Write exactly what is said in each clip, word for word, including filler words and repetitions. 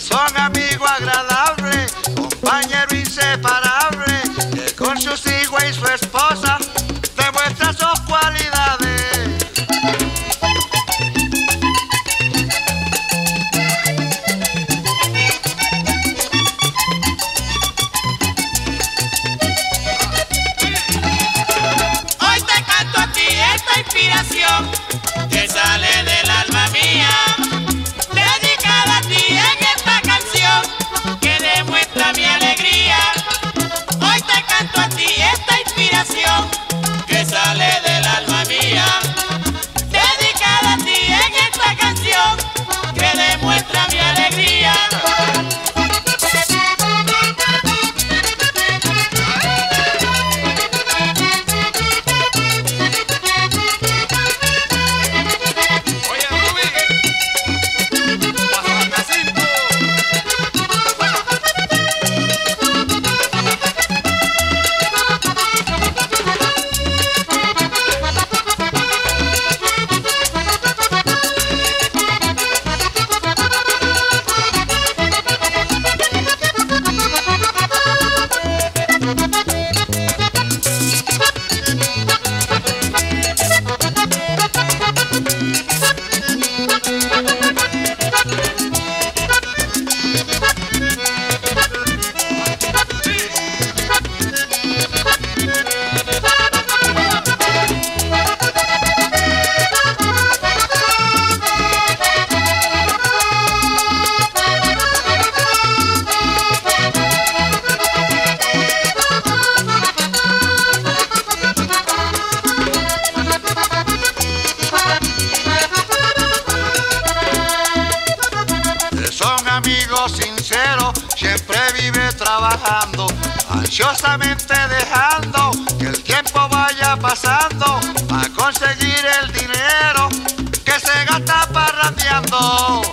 son amigo agradable, compañero inseparable, que con sus hijos y su esposa demuestra sus cualidades. Hoy te canto a ti esta inspiración que sale del alma mía, dedicada a ti en esta canción que demuestra mi alegría. Hoy te canto a ti esta inspiración que sale del alma mía, dedicada a ti en esta canción que demuestra mi alegría. Amigo sincero, siempre vive trabajando, ansiosamente dejando que el tiempo vaya pasando a conseguir el dinero que se gasta parrandeando.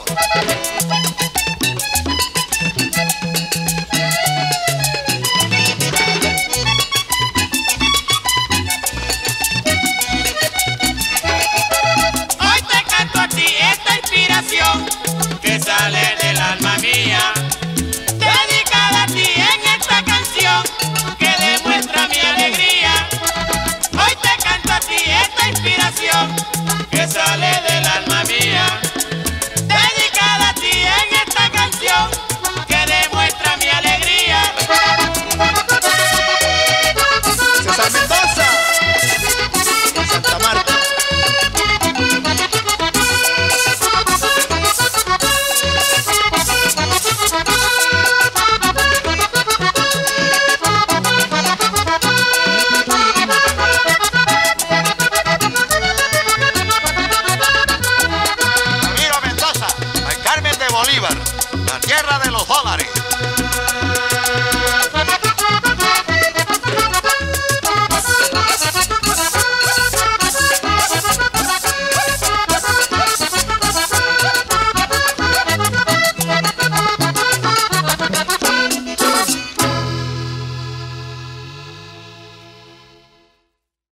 Hoy te canto a ti esta inspiración que sale del alma mía, dedicada a ti en esta canción que demuestra mi alegría. Hoy te canto a ti esta inspiración que sale del alma mía, dedicada a ti en esta canción que demuestra mi alegría. César Mendoza, Santa Marta. Bolívar, la tierra de los dólares.